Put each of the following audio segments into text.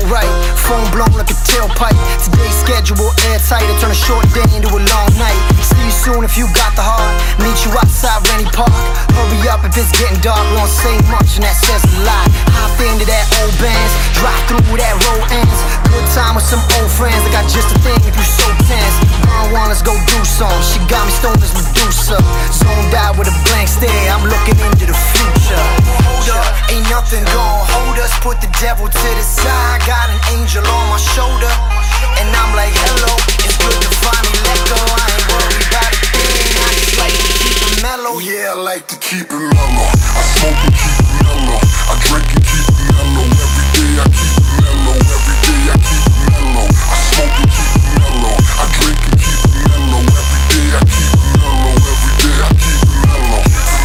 right. Phone blown like a tailpipe. Today's schedule airtight. I turn a short day into a long night. See you soon if you got the heart. Meet you outside Rennie Park. Hurry up if it's getting dark. We don't say much and that says a lot. Hop into that old bands. Drive through that road ends. Good time with some old friends. I got just a thing if you so tense. One, let's go do some. She got me stoned as Medusa. Zoned out with a blank stare. I'm looking into the future. Hold up, ain't nothing gon' hold us. Put the devil to the side. Got an angel on my shoulder. And I'm like, hello, it's good to finally let go. I ain't worried about a thing. I just like to keep it mellow. Yeah, I like to keep it mellow. I smoke and keep it mellow. I drink and keep it mellow. Every day I keep it mellow. Every day I keep it mellow. I smoke and keep it mellow. I drink and keep it mellow. Every day I keep it mellow. Every day I keep it mellow.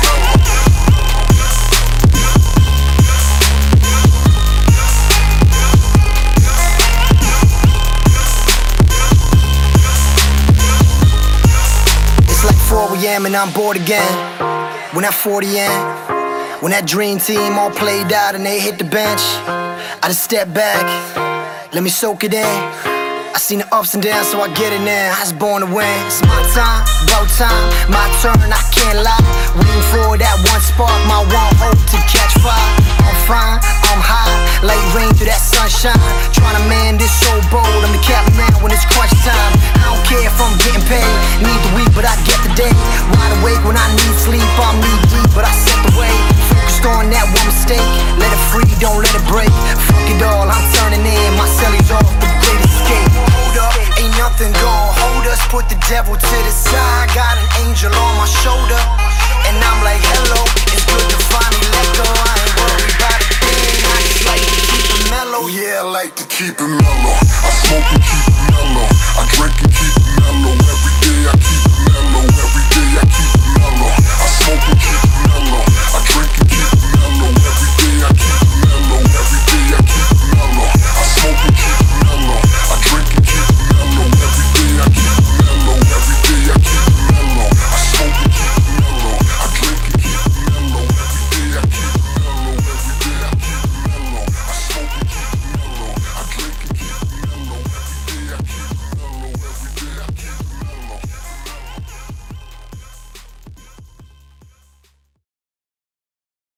It's like 4 a.m. and I'm bored again. When that 40 in, when that dream team all played out and they hit the bench, I just step back, let me soak it in. I seen the ups and downs, so I get it now. I was born to win. It's my time, about time, my turn, I can't lie. Waiting for that one spark, my one hope to catch fire. I'm fine, I'm high, like rain through that sunshine. Trying to man this so bold, I'm the captain man when it's crunch time. I don't care if I'm getting paid, need the week, but I get the day. Wide awake when I need sleep, I'm knee deep, but I set the way. Focused on that one mistake, let it free, don't let it break. Fuck it all, I'm turning in, my cellies off, the great escape. Hold up, ain't nothing gon' hold us. Put the devil to the side. Got an angel on my shoulder. And I'm like, hello, it's good to finally let go. I ain't worried about a thing. I just like to keep it mellow. Yeah, I like to keep it mellow. I smoke and keep it mellow. I drink and keep it mellow. Every day I keep it mellow. Every day I keep it mellow. I smoke and keep it